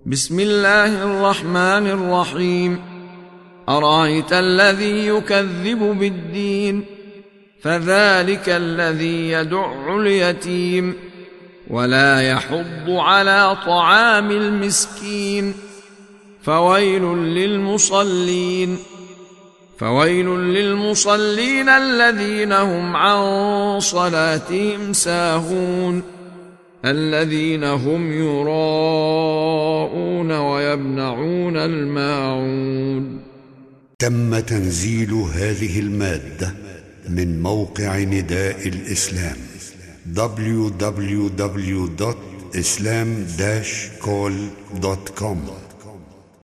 بسم الله الرحمن الرحيم. أرأيت الذي يكذب بالدين فذلك الذي يدع اليتيم ولا يحض على طعام المسكين فويل للمصلين الذين هم عن صلاتهم ساهون الذين هم يراءون ويمنعون الماعون. تم تنزيل هذه المادة من موقع نداء الإسلام www.islam-call.com